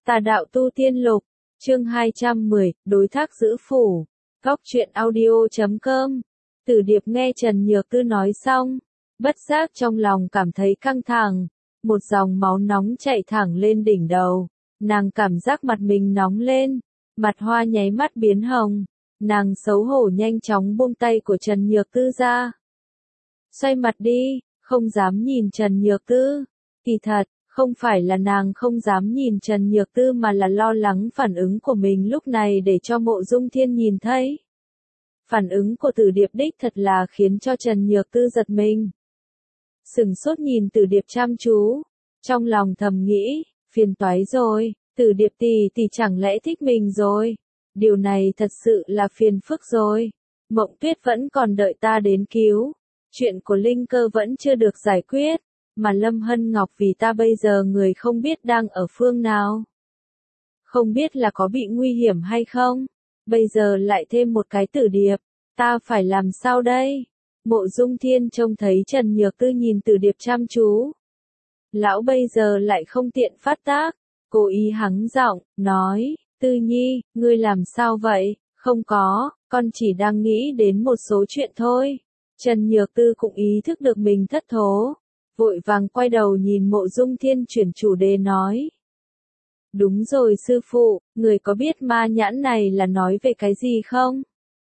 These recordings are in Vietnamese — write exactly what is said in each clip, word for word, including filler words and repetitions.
Tà đạo tu tiên lục, chương hai trăm mười, đối thác giữ phủ. Góc truyện audio chấm com. Tử Điệp nghe Trần Nhược Tư nói xong, bất giác trong lòng cảm thấy căng thẳng, một dòng máu nóng chạy thẳng lên đỉnh đầu, nàng cảm giác mặt mình nóng lên, mặt hoa nháy mắt biến hồng, nàng xấu hổ nhanh chóng buông tay của Trần Nhược Tư ra. Xoay mặt đi, không dám nhìn Trần Nhược Tư. Kỳ thật, không phải là nàng không dám nhìn Trần Nhược Tư mà là lo lắng phản ứng của mình lúc này để cho Mộ Dung Thiên nhìn thấy. Phản ứng của Tử Điệp đích thật là khiến cho Trần Nhược Tư giật mình. Sừng sốt nhìn Tử Điệp chăm chú, trong lòng thầm nghĩ, phiền toái rồi, Tử Điệp tỷ tỷ chẳng lẽ thích mình rồi? Điều này thật sự là phiền phức rồi. Mộng Tuyết vẫn còn đợi ta đến cứu. Chuyện của Linh Cơ vẫn chưa được giải quyết, mà Lâm Hân Ngọc vì ta bây giờ người không biết đang ở phương nào. Không biết là có bị nguy hiểm hay không, bây giờ lại thêm một cái Tử Điệp, ta phải làm sao đây? Mộ Dung Thiên trông thấy Trần Nhược Tư nhìn Tử Điệp chăm chú. Lão bây giờ lại không tiện phát tác, cố ý hắng giọng, nói, Tư Nhi, ngươi làm sao vậy? Không có, con chỉ đang nghĩ đến một số chuyện thôi. Trần Nhược Tư cũng ý thức được mình thất thố, vội vàng quay đầu nhìn Mộ Dung Thiên chuyển chủ đề nói. Đúng rồi sư phụ, người có biết ma nhãn này là nói về cái gì không?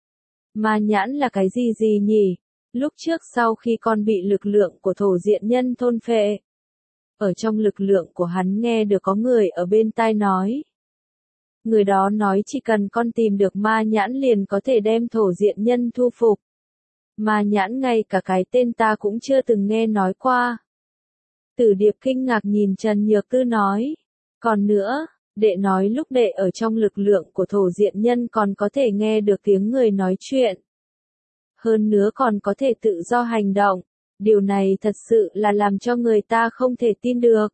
Ma nhãn là cái gì gì nhỉ? Lúc trước sau khi con bị lực lượng của thổ diện nhân thôn phệ, ở trong lực lượng của hắn nghe được có người ở bên tai nói. Người đó nói chỉ cần con tìm được ma nhãn liền có thể đem thổ diện nhân thu phục. Ma nhãn ngay cả cái tên ta cũng chưa từng nghe nói qua. Tử Điệp kinh ngạc nhìn Trần Nhược Tư nói. Còn nữa, đệ nói lúc đệ ở trong lực lượng của thổ diện nhân còn có thể nghe được tiếng người nói chuyện. Hơn nữa còn có thể tự do hành động. Điều này thật sự là làm cho người ta không thể tin được.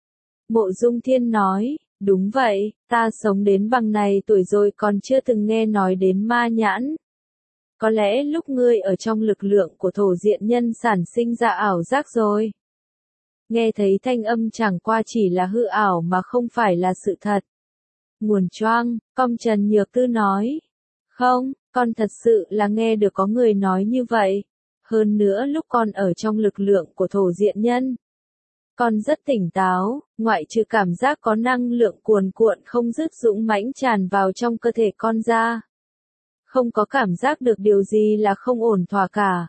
Mộ Dung Thiên nói, đúng vậy, ta sống đến bằng này tuổi rồi còn chưa từng nghe nói đến ma nhãn. Có lẽ lúc ngươi ở trong lực lượng của thổ diện nhân sản sinh ra ảo giác rồi. Nghe thấy thanh âm chẳng qua chỉ là hư ảo mà không phải là sự thật. Nguồn choang, cong Trần Nhược Tư nói. Không, con thật sự là nghe được có người nói như vậy. Hơn nữa lúc con ở trong lực lượng của thổ diện nhân, con rất tỉnh táo, ngoại trừ cảm giác có năng lượng cuồn cuộn không dứt dũng mãnh tràn vào trong cơ thể con ra. Không có cảm giác được điều gì là không ổn thỏa cả.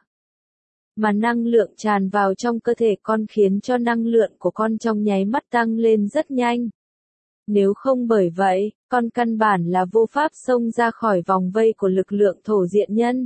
Mà năng lượng tràn vào trong cơ thể con khiến cho năng lượng của con trong nháy mắt tăng lên rất nhanh. Nếu không bởi vậy, con căn bản là vô pháp xông ra khỏi vòng vây của lực lượng thổ diện nhân.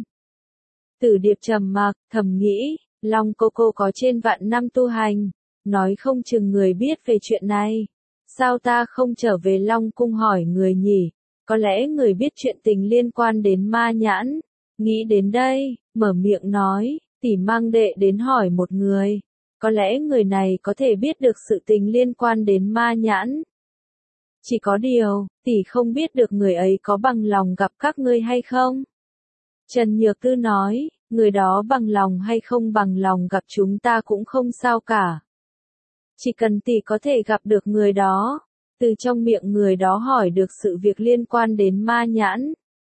Tử Điệp trầm mặc, thầm nghĩ, Long cô cô có trên vạn năm tu hành, nói không chừng người biết về chuyện này. Sao ta không trở về Long cung hỏi người nhỉ? Có lẽ người biết chuyện tình liên quan đến ma nhãn. Nghĩ đến đây, mở miệng nói, tỷ mang đệ đến hỏi một người. Có lẽ người này có thể biết được sự tình liên quan đến ma nhãn. Chỉ có điều, tỷ không biết được người ấy có bằng lòng gặp các ngươi hay không? Trần Nhược Tư nói, người đó bằng lòng hay không bằng lòng gặp chúng ta cũng không sao cả. Chỉ cần tỷ có thể gặp được người đó, từ trong miệng người đó hỏi được sự việc liên quan đến ma nhãn.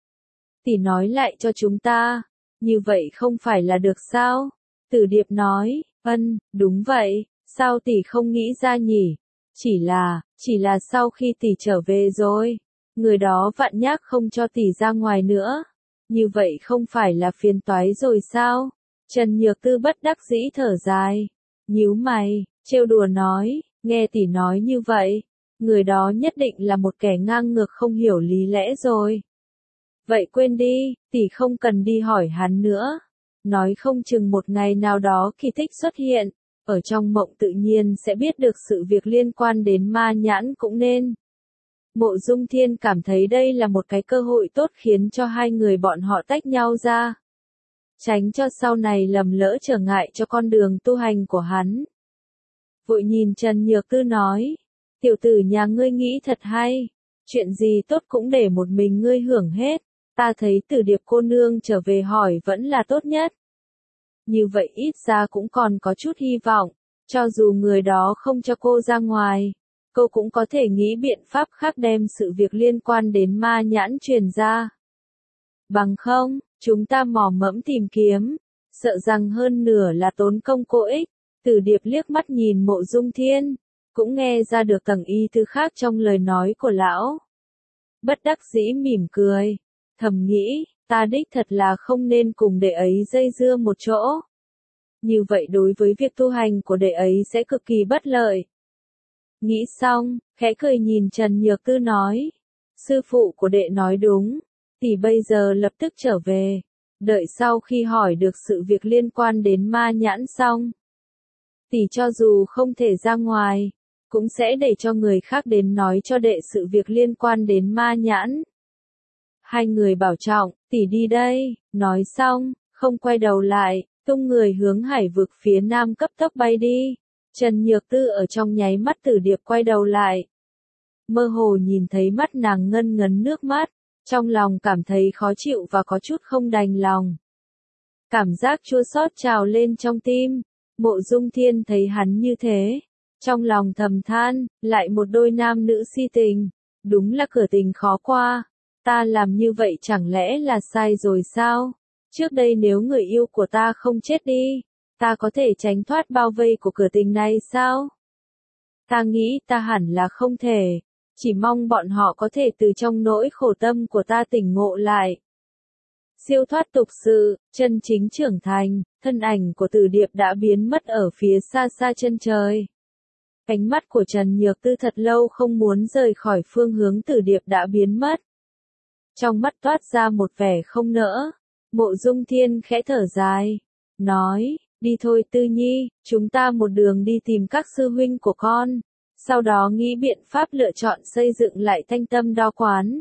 Tỷ nói lại cho chúng ta, như vậy không phải là được sao? Tử Điệp nói, ân, đúng vậy, sao tỷ không nghĩ ra nhỉ? Chỉ là, chỉ là sau khi tỷ trở về rồi, người đó vạn nhác không cho tỷ ra ngoài nữa. Như vậy không phải là phiền toái rồi sao? Trần Nhược Tư bất đắc dĩ thở dài, nhíu mày, trêu đùa nói, nghe tỷ nói như vậy, người đó nhất định là một kẻ ngang ngược không hiểu lý lẽ rồi. Vậy quên đi, tỷ không cần đi hỏi hắn nữa. Nói không chừng một ngày nào đó kỳ tích xuất hiện, ở trong mộng tự nhiên sẽ biết được sự việc liên quan đến ma nhãn cũng nên. Mộ Dung Thiên cảm thấy đây là một cái cơ hội tốt khiến cho hai người bọn họ tách nhau ra. Tránh cho sau này lầm lỡ trở ngại cho con đường tu hành của hắn. Vội nhìn Trần Nhược Tư nói, tiểu tử nhà ngươi nghĩ thật hay, chuyện gì tốt cũng để một mình ngươi hưởng hết, ta thấy Tử Điệp cô nương trở về hỏi vẫn là tốt nhất. Như vậy ít ra cũng còn có chút hy vọng, cho dù người đó không cho cô ra ngoài, cô cũng có thể nghĩ biện pháp khác đem sự việc liên quan đến ma nhãn truyền ra. Bằng không, chúng ta mò mẫm tìm kiếm, sợ rằng hơn nửa là tốn công vô ích. Tử Điệp liếc mắt nhìn Mộ Dung Thiên, cũng nghe ra được tầng ý tứ khác trong lời nói của lão. Bất đắc dĩ mỉm cười, thầm nghĩ, ta đích thật là không nên cùng đệ ấy dây dưa một chỗ. Như vậy đối với việc tu hành của đệ ấy sẽ cực kỳ bất lợi. Nghĩ xong, khẽ cười nhìn Trần Nhược Tư nói, sư phụ của đệ nói đúng, tỷ bây giờ lập tức trở về, đợi sau khi hỏi được sự việc liên quan đến ma nhãn xong. Tỷ cho dù không thể ra ngoài, cũng sẽ để cho người khác đến nói cho đệ sự việc liên quan đến ma nhãn. Hai người bảo trọng, tỷ đi đây, nói xong, không quay đầu lại, tung người hướng hải vực phía nam cấp tốc bay đi. Trần Nhược Tư ở trong nháy mắt Tử Điệp quay đầu lại. Mơ hồ nhìn thấy mắt nàng ngân ngấn nước mắt, trong lòng cảm thấy khó chịu và có chút không đành lòng. Cảm giác chua xót trào lên trong tim, Mộ Dung Thiên thấy hắn như thế, trong lòng thầm than, lại một đôi nam nữ si tình, đúng là cửa tình khó qua, ta làm như vậy chẳng lẽ là sai rồi sao? Trước đây nếu người yêu của ta không chết đi, ta có thể tránh thoát bao vây của cửa tình này sao? Ta nghĩ ta hẳn là không thể, chỉ mong bọn họ có thể từ trong nỗi khổ tâm của ta tỉnh ngộ lại. Siêu thoát tục sự, chân chính trưởng thành, thân ảnh của Tử Điệp đã biến mất ở phía xa xa chân trời. Ánh mắt của Trần Nhược Tư thật lâu không muốn rời khỏi phương hướng Tử Điệp đã biến mất. Trong mắt toát ra một vẻ không nỡ, Mộ Dung Thiên khẽ thở dài, nói, đi thôi Tư Nhi, chúng ta một đường đi tìm các sư huynh của con, sau đó nghĩ biện pháp lựa chọn xây dựng lại Thanh Tâm Đao Quán.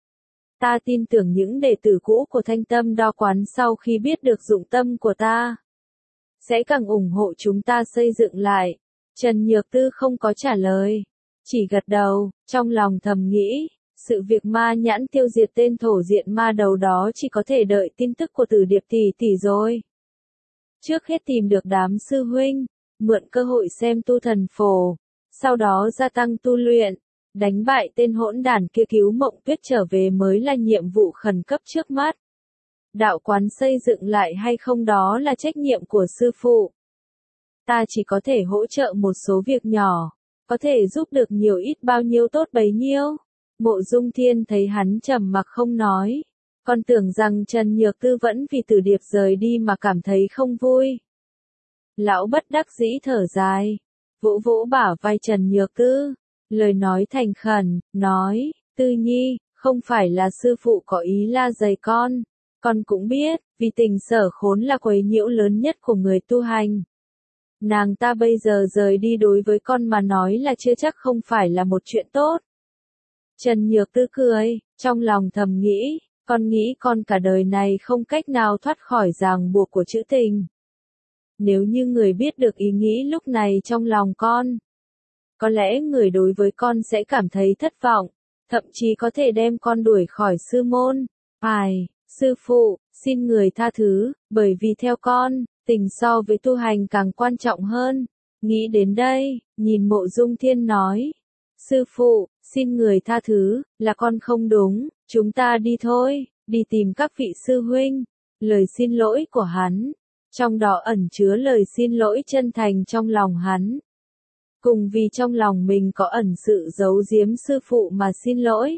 Ta tin tưởng những đệ tử cũ của Thanh Tâm Đao Quán sau khi biết được dụng tâm của ta, sẽ càng ủng hộ chúng ta xây dựng lại. Trần Nhược Tư không có trả lời, chỉ gật đầu, trong lòng thầm nghĩ, sự việc ma nhãn tiêu diệt tên thổ diện ma đầu đó chỉ có thể đợi tin tức của Tử Điệp tỷ tỷ rồi. Trước hết tìm được đám sư huynh, mượn cơ hội xem tu thần phổ, sau đó gia tăng tu luyện, đánh bại tên hỗn đản kia cứu Mộng Tuyết trở về mới là nhiệm vụ khẩn cấp trước mắt. Đạo quán xây dựng lại hay không đó là trách nhiệm của sư phụ. Ta chỉ có thể hỗ trợ một số việc nhỏ, có thể giúp được nhiều ít bao nhiêu tốt bấy nhiêu. Mộ Dung Thiên thấy hắn trầm mặc không nói, còn tưởng rằng Trần Nhược Tư vẫn vì Tử Điệp rời đi mà cảm thấy không vui. Lão bất đắc dĩ thở dài, vỗ vỗ bả vai Trần Nhược Tư, lời nói thành khẩn, nói, Tư Nhi, không phải là sư phụ có ý la dày con, con cũng biết, vì tình sở khốn là quấy nhiễu lớn nhất của người tu hành. Nàng ta bây giờ rời đi đối với con mà nói là chưa chắc không phải là một chuyện tốt. Trần Nhược Tư cười, trong lòng thầm nghĩ, con nghĩ con cả đời này không cách nào thoát khỏi ràng buộc của trữ tình. Nếu như người biết được ý nghĩ lúc này trong lòng con, có lẽ người đối với con sẽ cảm thấy thất vọng, thậm chí có thể đem con đuổi khỏi sư môn. Ai, sư phụ, xin người tha thứ, bởi vì theo con, tình so với tu hành càng quan trọng hơn. Nghĩ đến đây, nhìn Mộ Dung Thiên nói, sư phụ, xin người tha thứ, là con không đúng, chúng ta đi thôi, đi tìm các vị sư huynh. Lời xin lỗi của hắn, trong đó ẩn chứa lời xin lỗi chân thành trong lòng hắn. Cùng vì trong lòng mình có ẩn sự giấu giếm sư phụ mà xin lỗi.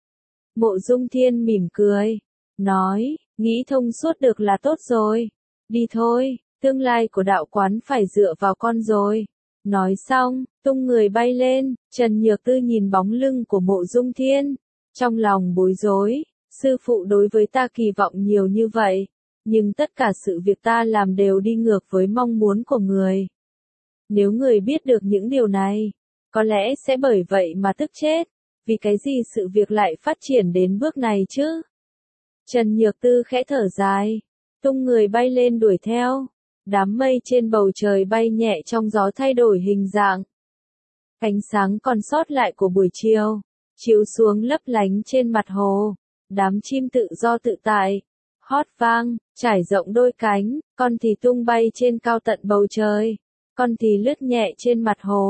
Mộ Dung Thiên mỉm cười, nói, nghĩ thông suốt được là tốt rồi. Đi thôi, tương lai của đạo quán phải dựa vào con rồi. Nói xong, tung người bay lên, Trần Nhược Tư nhìn bóng lưng của Mộ Dung Thiên, trong lòng bối rối, sư phụ đối với ta kỳ vọng nhiều như vậy, nhưng tất cả sự việc ta làm đều đi ngược với mong muốn của người. Nếu người biết được những điều này, có lẽ sẽ bởi vậy mà tức chết, vì cái gì sự việc lại phát triển đến bước này chứ? Trần Nhược Tư khẽ thở dài, tung người bay lên đuổi theo. Đám mây trên bầu trời bay nhẹ trong gió thay đổi hình dạng. Ánh sáng còn sót lại của buổi chiều, chiếu xuống lấp lánh trên mặt hồ. Đám chim tự do tự tại, hót vang, trải rộng đôi cánh, con thì tung bay trên cao tận bầu trời, con thì lướt nhẹ trên mặt hồ.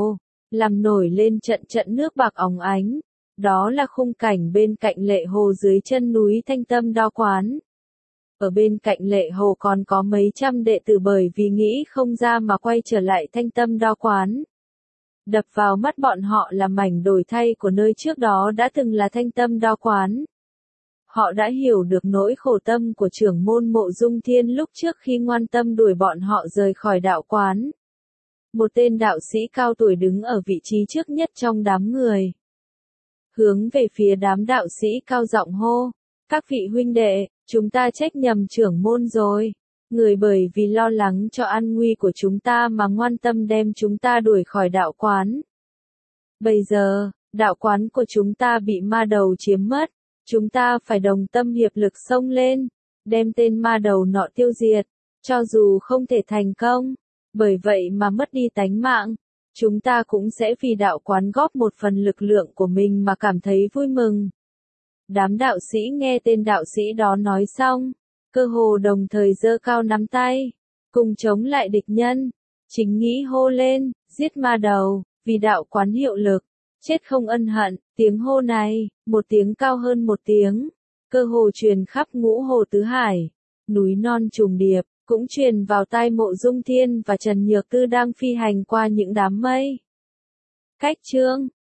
làm nổi lên trận trận nước bạc óng ánh. Đó là khung cảnh bên cạnh lệ hồ dưới chân núi Thanh Tâm Đao Quán. Ở bên cạnh lệ hồ còn có mấy trăm đệ tử bởi vì nghĩ không ra mà quay trở lại Thanh Tâm Đao Quán. Đập vào mắt bọn họ là mảnh đổi thay của nơi trước đó đã từng là Thanh Tâm Đao Quán. Họ đã hiểu được nỗi khổ tâm của trưởng môn Mộ Dung Thiên lúc trước khi ngoan tâm đuổi bọn họ rời khỏi đạo quán. Một tên đạo sĩ cao tuổi đứng ở vị trí trước nhất trong đám người. Hướng về phía đám đạo sĩ cao giọng hô. Các vị huynh đệ, chúng ta trách nhầm trưởng môn rồi. Người bởi vì lo lắng cho an nguy của chúng ta mà ngoan tâm đem chúng ta đuổi khỏi đạo quán. Bây giờ, đạo quán của chúng ta bị ma đầu chiếm mất. Chúng ta phải đồng tâm hiệp lực xông lên, đem tên ma đầu nọ tiêu diệt, cho dù không thể thành công, bởi vậy mà mất đi tánh mạng, chúng ta cũng sẽ vì đạo quán góp một phần lực lượng của mình mà cảm thấy vui mừng. Đám đạo sĩ nghe tên đạo sĩ đó nói xong, cơ hồ đồng thời giơ cao nắm tay, cùng chống lại địch nhân, chính nghĩ hô lên, giết ma đầu, vì đạo quán hiệu lực. Chết không ân hận, tiếng hô này, một tiếng cao hơn một tiếng, cơ hồ truyền khắp ngũ hồ tứ hải, núi non trùng điệp, cũng truyền vào tai Mộ Dung Thiên và Trần Nhược Tư đang phi hành qua những đám mây. Cách chương